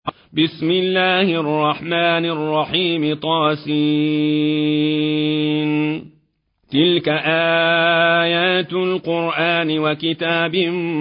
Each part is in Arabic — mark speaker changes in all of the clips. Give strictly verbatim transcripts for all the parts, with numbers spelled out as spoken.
Speaker 1: بسم الله الرحمن الرحيم طاسين تلك آيات القرآن وكتاب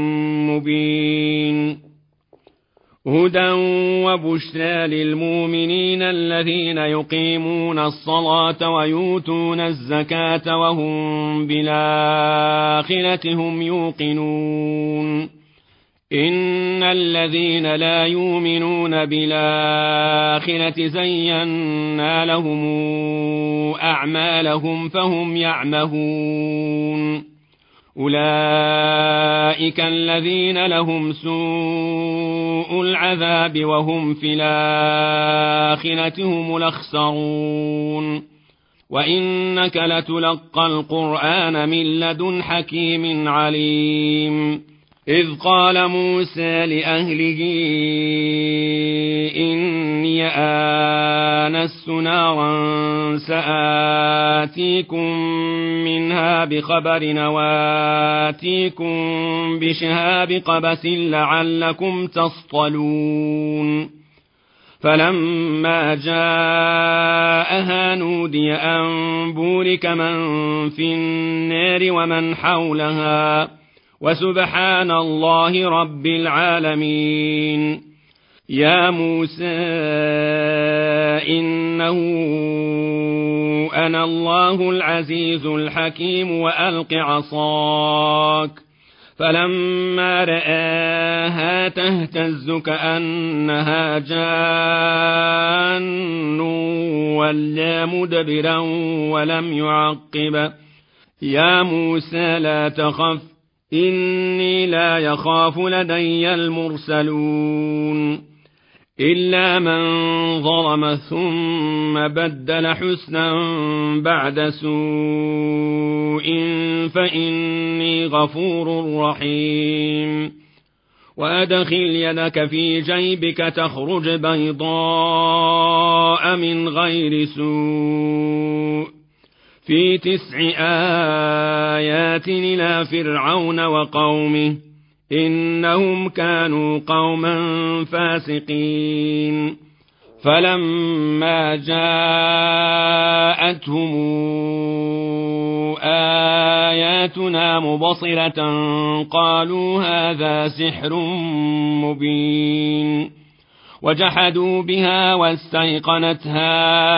Speaker 1: مبين هدى وبشرى للمؤمنين الذين يقيمون الصلاة ويؤتون الزكاة وهم بالآخرة هم يوقنون إن الذين لا يؤمنون بالآخرة زينا لهم أعمالهم فهم يعمهون أولئك الذين لهم سوء العذاب وهم في الآخرة هم الأخسرون وإنك لتلقى القرآن من لدن حكيم عليم إذ قال موسى لأهله إني آنست نارا سآتيكم منها بخبر وآتيكم بشهاب قبس لعلكم تصطلون فلما جاءها نودي أن بورك من في النار ومن حولها وسبحان الله رب العالمين يا موسى إنه أنا الله العزيز الحكيم وألق عصاك فلما رآها تهتز كأنها جان ولا مدبرا ولم يعقب يا موسى لا تخف إني لا يخاف لدي المرسلون إلا من ظلم ثم بدل حسنا بعد سوء فإني غفور رحيم وأدخل يدك في جيبك تخرج بيضاء من غير سوء في تسع آيات إلى فرعون وقومه إنهم كانوا قوما فاسقين فلما جاءتهم آياتنا مبصرة قالوا هذا سحر مبين وجحدوا بها واستيقنتها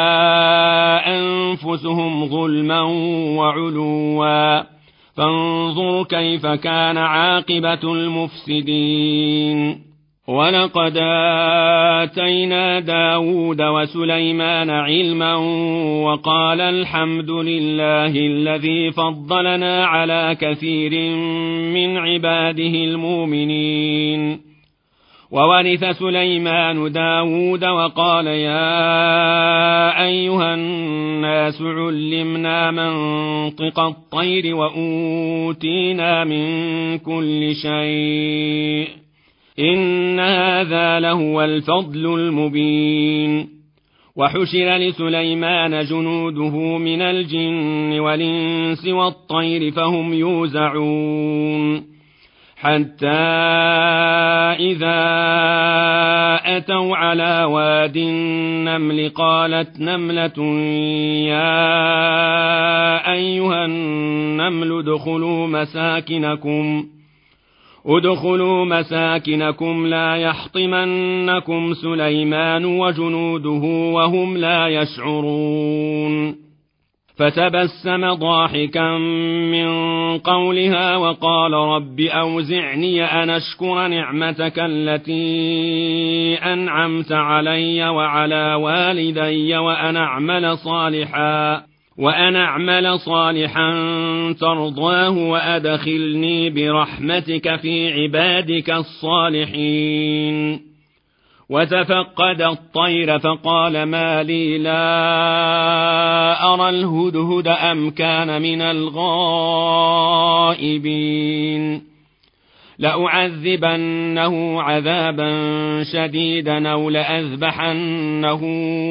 Speaker 1: أنفسهم ظلما وعلوا فانظر كيف كان عاقبة المفسدين ولقد آتينا داود وسليمان علما وقال الحمد لله الذي فضلنا على كثير من عباده المؤمنين وورث سليمان داود وقال يا أيها الناس علمنا منطق الطير وأوتينا من كل شيء إن هذا لهو الفضل المبين وحشر لسليمان جنوده من الجن والإنس والطير فهم يوزعون حتى إذا أتوا على واد النمل قالت نملة يا أيها النمل ادخلوا مساكنكم ادخلوا مساكنكم لا يحطمنكم سليمان وجنوده وهم لا يشعرون فتبسم ضاحكا من قولها وقال رب أوزعني أن أشكر نعمتك التي أنعمت علي وعلى والدي وأن أعمل صالحا وأن أعمل صالحا ترضاه وأدخلني برحمتك في عبادك الصالحين وتفقد الطير فقال ما لي لا أرى الهدهد أم كان من الغائبين لأعذبنه عذابا شديدا أو لأذبحنه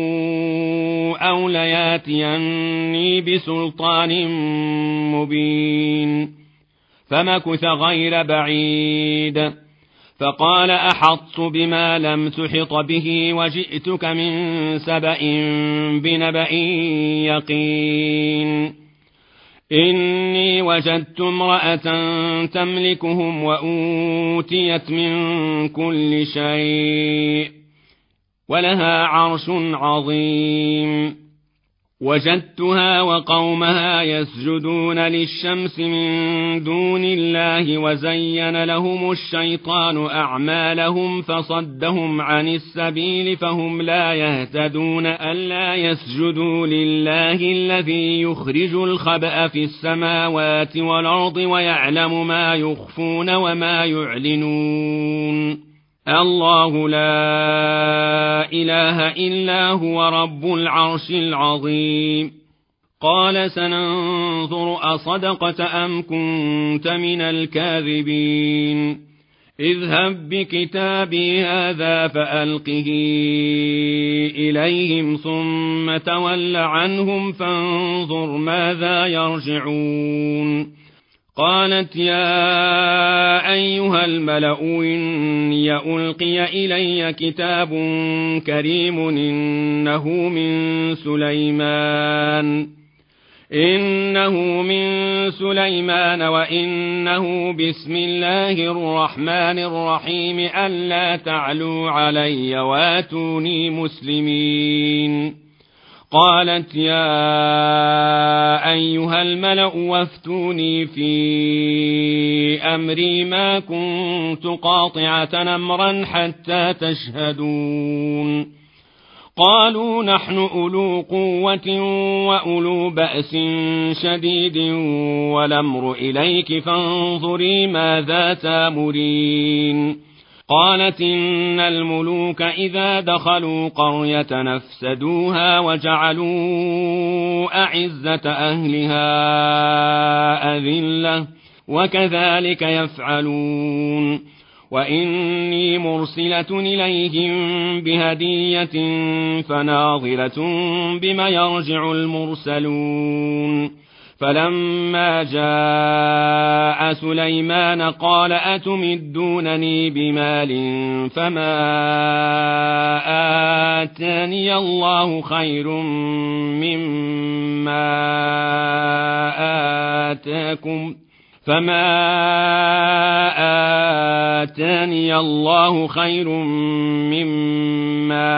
Speaker 1: أو لياتيني بسلطان مبين فمكث غير بعيد فقال أحطت بما لم تحط به وجئتك من سبأ بنبأ يقين إني وجدت امرأة تملكهم وأوتيت من كل شيء ولها عرش عظيم وجدتها وقومها يسجدون للشمس من دون الله وزين لهم الشيطان أعمالهم فصدهم عن السبيل فهم لا يهتدون ألا يسجدوا لله الذي يخرج الخبأ في السماوات والأرض ويعلم ما يخفون وما يعلنون الله لا إله إلا هو رب العرش العظيم قال سننظر أصدقت أم كنت من الكاذبين اذهب بكتابي هذا فألقه إليهم ثم تول عنهم فانظر ماذا يرجعون قالت يا أيها الملأ إني ألقي إلي كتاب كريم إنه من سليمان إنه من سليمان وإنه بسم الله الرحمن الرحيم ألا تعلوا علي واتوني مسلمين قالت يا أيها الملأ وافتوني في أمري ما كنت قاطعة أمرا حتى تشهدون قالوا نحن أولو قوة وأولو بأس شديد والأمر إليك فانظري ماذا تامرين قالت إن الملوك إذا دخلوا قرية نفسدوها وجعلوا أعزة أهلها أذلة وكذلك يفعلون وإني مرسلة إليهم بهدية فناظرة بما يرجع المرسلون فلما جاء سليمان قال أتمدونني بمال فما آتاني الله خير مما آتاكم فما آتاني الله خير مما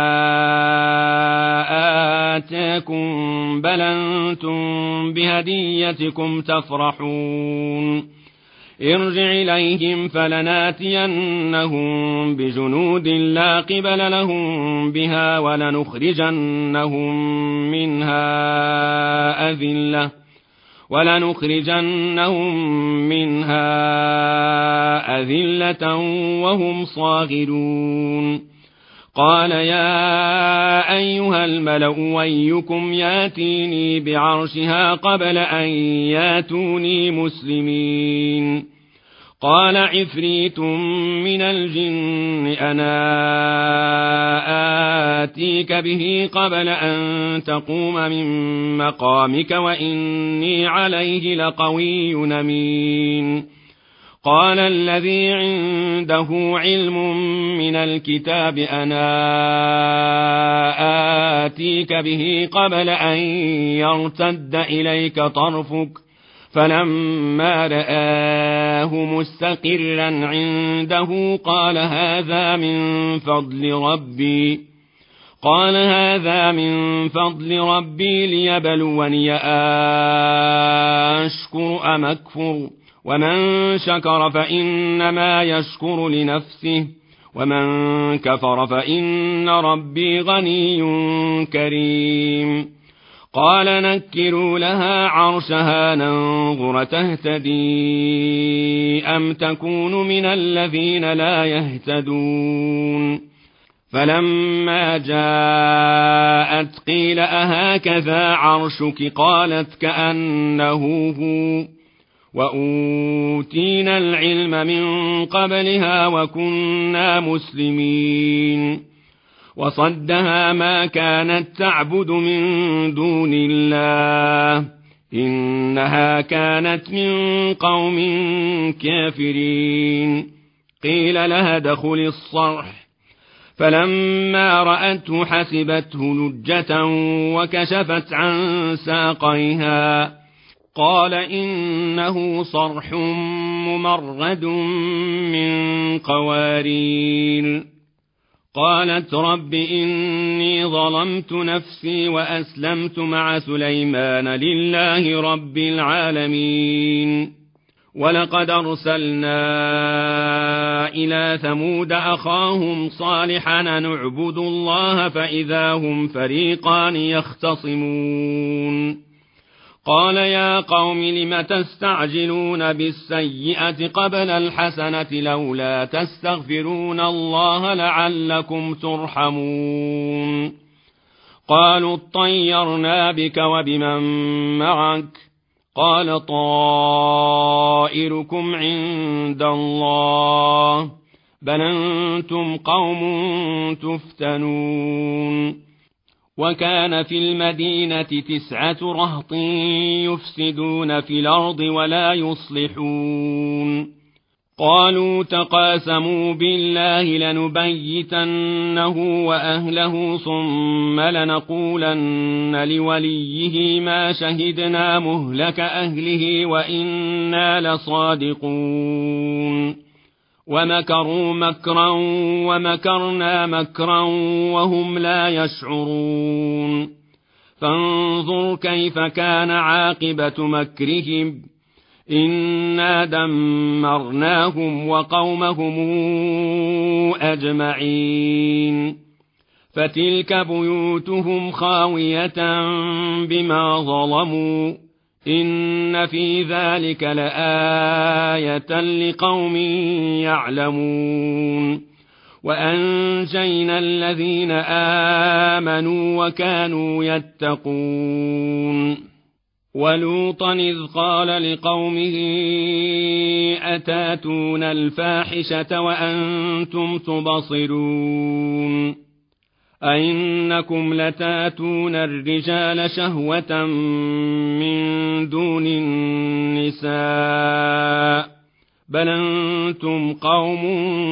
Speaker 1: آتاكم بل أنتم بهديتكم تفرحون ارجع إليهم فلناتينهم بجنود لا قبل لهم بها ولنخرجنهم منها أذلة ولنخرجنهم منها أذلة وهم صاغرون قال يا أيها الملأ أيكم ياتيني بعرشها قبل أن ياتوني مسلمين قال عفريت من الجن أنا آتيك به قبل أن تقوم من مقامك وإني عليه لقوي أمين قال الذي عنده علم من الكتاب أنا آتيك به قبل أن يرتد إليك طرفك فلما رآه مستقرا عنده قال هذا من فضل ربي قال هذا من فضل ربي ليبلوني أشكر أم أكفر ومن شكر فإنما يشكر لنفسه ومن كفر فإن ربي غني كريم قال نكروا لها عرشها ننظر تهتدي أم تكون من الذين لا يهتدون فلما جاءت قيل أهكذا عرشك قالت كأنه هو وأوتينا العلم من قبلها وكنا مسلمين وصدها ما كانت تعبد من دون الله إنها كانت من قوم كافرين قيل لها ادخل الصرح، فلما رأته حسبته لجة وكشفت عن ساقيها، قال إنه صرح ممرد من قوارير. قالت رب إني ظلمت نفسي وأسلمت مع سليمان لله رب العالمين. ولقد أرسلنا إلى ثمود أخاهم صالحا نعبد الله فإذا هم فريقان يختصمون. قال يا قوم لم تستعجلون بالسيئة قبل الحسنة لولا تستغفرون الله لعلكم ترحمون. قالوا اطيرنا بك وبمن معك، قال طائركم عند الله بل أنتم قوم تفتنون. وكان في المدينة تسعة رهط يفسدون في الأرض ولا يصلحون. قالوا تقاسموا بالله لنبيتنه وأهله ثم لنقولن لوليه ما شهدنا مهلك أهله وإنا لصادقون. ومكروا مكرا ومكرنا مكرا وهم لا يشعرون. فانظر كيف كان عاقبة مكرهم إنا دمرناهم وقومهم أجمعين. فتلك بيوتهم خاوية بما ظلموا إن في ذلك لآية لقوم يعلمون. وأنجينا الذين آمنوا وكانوا يتقون. ولوطا إذ قال لقومه أتاتون الفاحشة وأنتم تبصرون أئنكم لتاتون الرجال شهوة من دون النساء بل أنتم قوم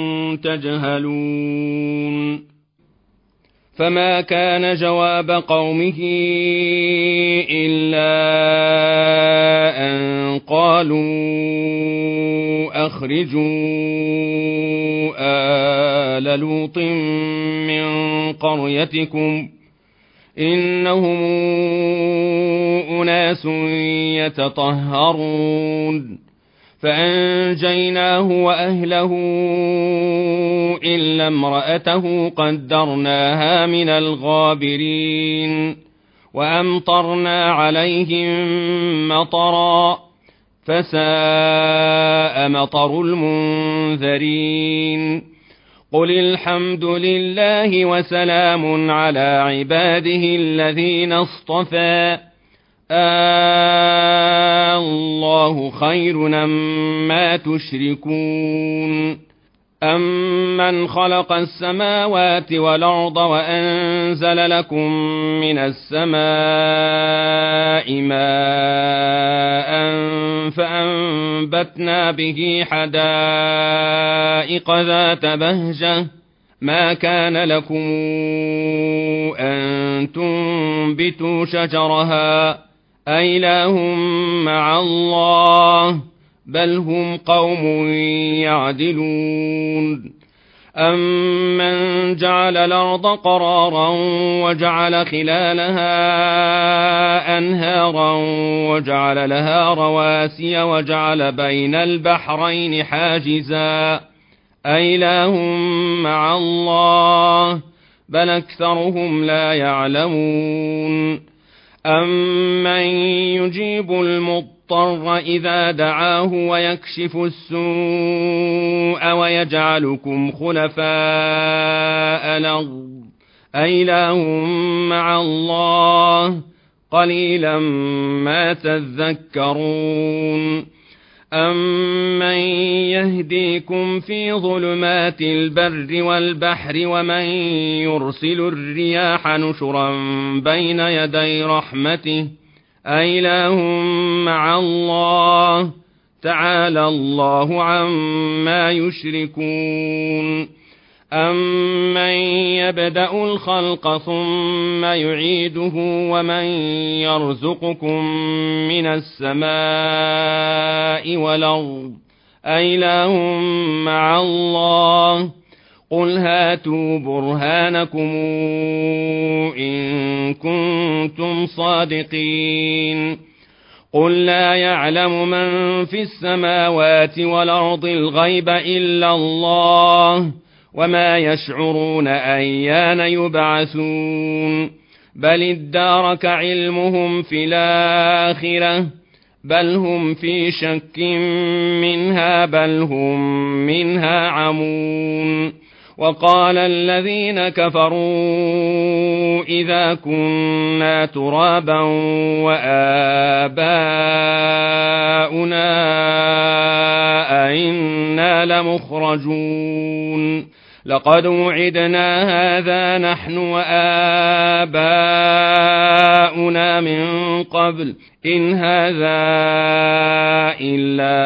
Speaker 1: تجهلون. فما كان جواب قومه إلا أن قالوا أخرجوا آل لوط من قريتكم إنهم أناس يتطهرون. فأنجيناه وأهله إلا امرأته قدرناها من الغابرين. وأمطرنا عليهم مطرا فساء مطر المنذرين. قل الحمد لله وسلام على عباده الذين اصطفى الله خير أمّا تشركون. أَمَّنْ خَلَقَ السَّمَاوَاتِ وَالْأَرْضَ وَأَنزَلَ لَكُم مِّنَ السَّمَاءِ مَاءً فَأَنبَتْنَا بِهِ حَدَائِقَ ذَاتَ بَهْجَةٍ ما كان لكم أن تنبتوا شجرها أإله مع الله بل هم قوم يعدلون. أمن جعل الأرض قرارا وجعل خلالها أنهارا وجعل لها رواسي وجعل بين البحرين حاجزا أإله مع الله بل أكثرهم لا يعلمون. أمن يجيب المضطر إذا دعاه ويكشف السوء ويجعلكم خلفاء الأرض أإله مع الله قليلا ما تذكرون. أَمَّن يهديكم في ظلمات البر والبحر ومن يرسل الرياح نشرا بين يدي رحمته أإله مع الله تعالى الله عما يشركون أمن يبدأ الخلق ثم يعيده ومن يرزقكم من السماء والأرض أإله مع الله قل هاتوا برهانكم إن كنتم صادقين قل لا يعلم من في السماوات والأرض الغيب إلا الله وما يشعرون أيان يبعثون بل ادارك علمهم في الآخرة بل هم في شك منها بل هم منها عمون وقال الذين كفروا إذا كنا ترابا وآباؤنا أئنا لمخرجون لقد وعدنا هذا نحن وآباؤنا من قبل إن هذا إلا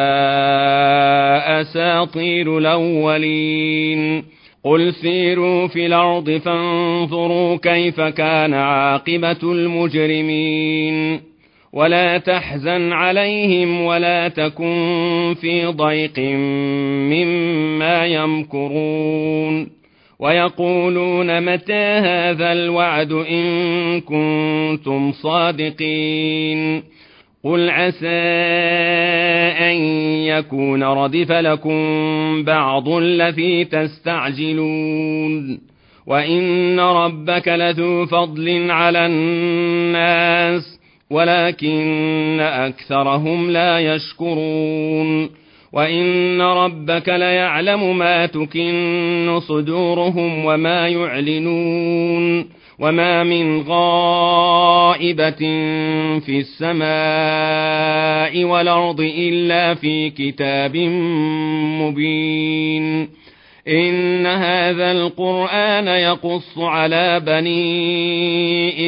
Speaker 1: أساطير الأولين قل سيروا في الأرض فانظروا كيف كان عاقبة المجرمين ولا تحزن عليهم ولا تكن في ضيق مما يمكرون ويقولون متى هذا الوعد إن كنتم صادقين قل عسى أن يكون ردف لكم بعض الذي تستعجلون وإن ربك لذو فضل على الناس ولكن أكثرهم لا يشكرون وإن ربك ليعلم ما تكن صدورهم وما يعلنون وما من غائبة في السماء والأرض إلا في كتاب مبين إن هذا القرآن يقص على بني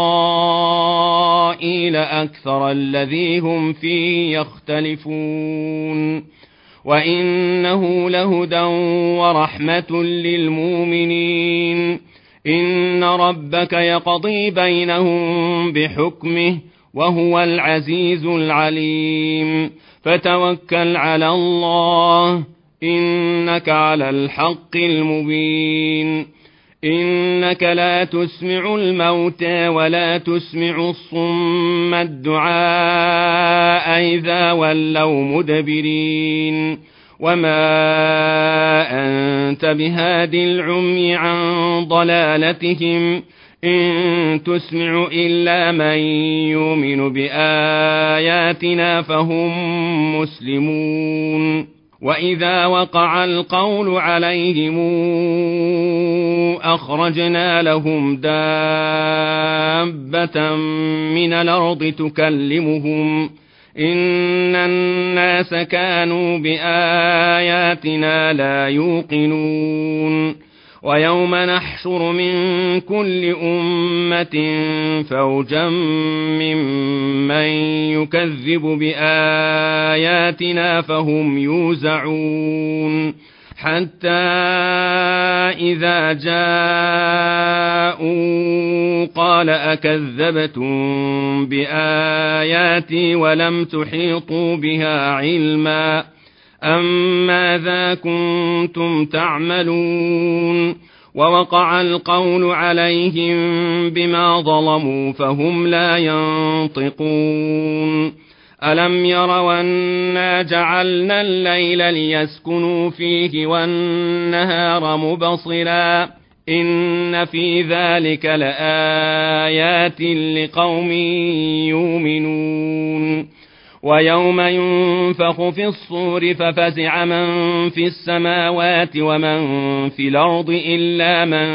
Speaker 1: إسرائيل أكثر الذي هم فيه يختلفون وإنه لهدى ورحمة للمؤمنين إن ربك يقضي بينهم بحكمه وهو العزيز العليم فتوكل على الله إنك على الحق المبين إنك لا تسمع الموتى ولا تسمع الصم الدعاء إذا ولوا مدبرين وما أنت بهاد العمي عن ضلالتهم إن تسمع إلا من يؤمن بآياتنا فهم مسلمون وإذا وقع القول عليهم أخرجنا لهم دابة من الأرض تكلمهم إن الناس كانوا بآياتنا لا يوقنون ويوم نحشر من كل أمة فوجا ممن يكذب بآياتنا فهم يوزعون حتى إذا جاءوا قال أكذبتم بآياتي ولم تحيطوا بها علما أم ماذا كنتم تعملون ووقع القول عليهم بما ظلموا فهم لا ينطقون ألم يروا أنا جعلنا الليل ليسكنوا فيه والنهار مبصرا إن في ذلك لآيات لقوم يؤمنون ويوم ينفخ في الصور ففزع من في السماوات ومن في الأرض إلا من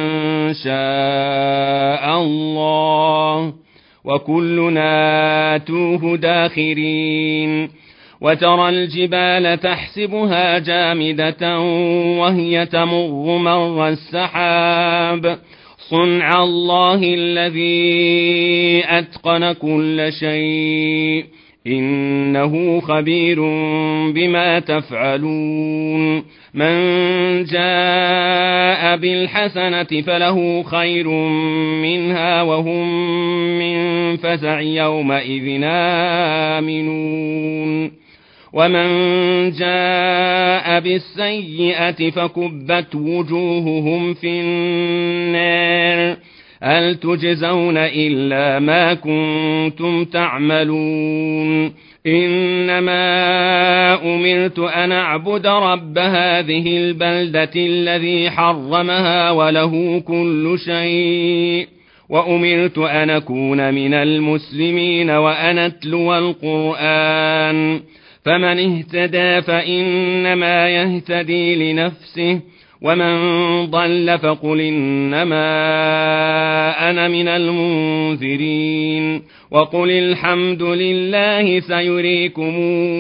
Speaker 1: شاء الله وكلنا آتوه داخرين وترى الجبال تحسبها جامدة وهي تمر مر السحاب صنع الله الذي أتقن كل شيء إنه خبير بما تفعلون من جاء بالحسنة فله خير منها وهم من فزع يومئذ آمنون ومن جاء بالسيئة فكبت وجوههم في النار هل تجزون إلا ما كنتم تعملون إنما أمرت أن أعبد رب هذه البلدة الذي حرمها وله كل شيء وأمرت أن أكون من المسلمين وأن أتلو القرآن فمن اهتدى فإنما يهتدي لنفسه ومن ضل فقل إنما أنا من المنذرين وقل الحمد لله سيريكم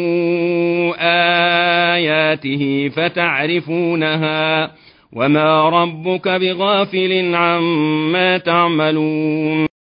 Speaker 1: آياته فتعرفونها وما ربك بغافل عما تعملون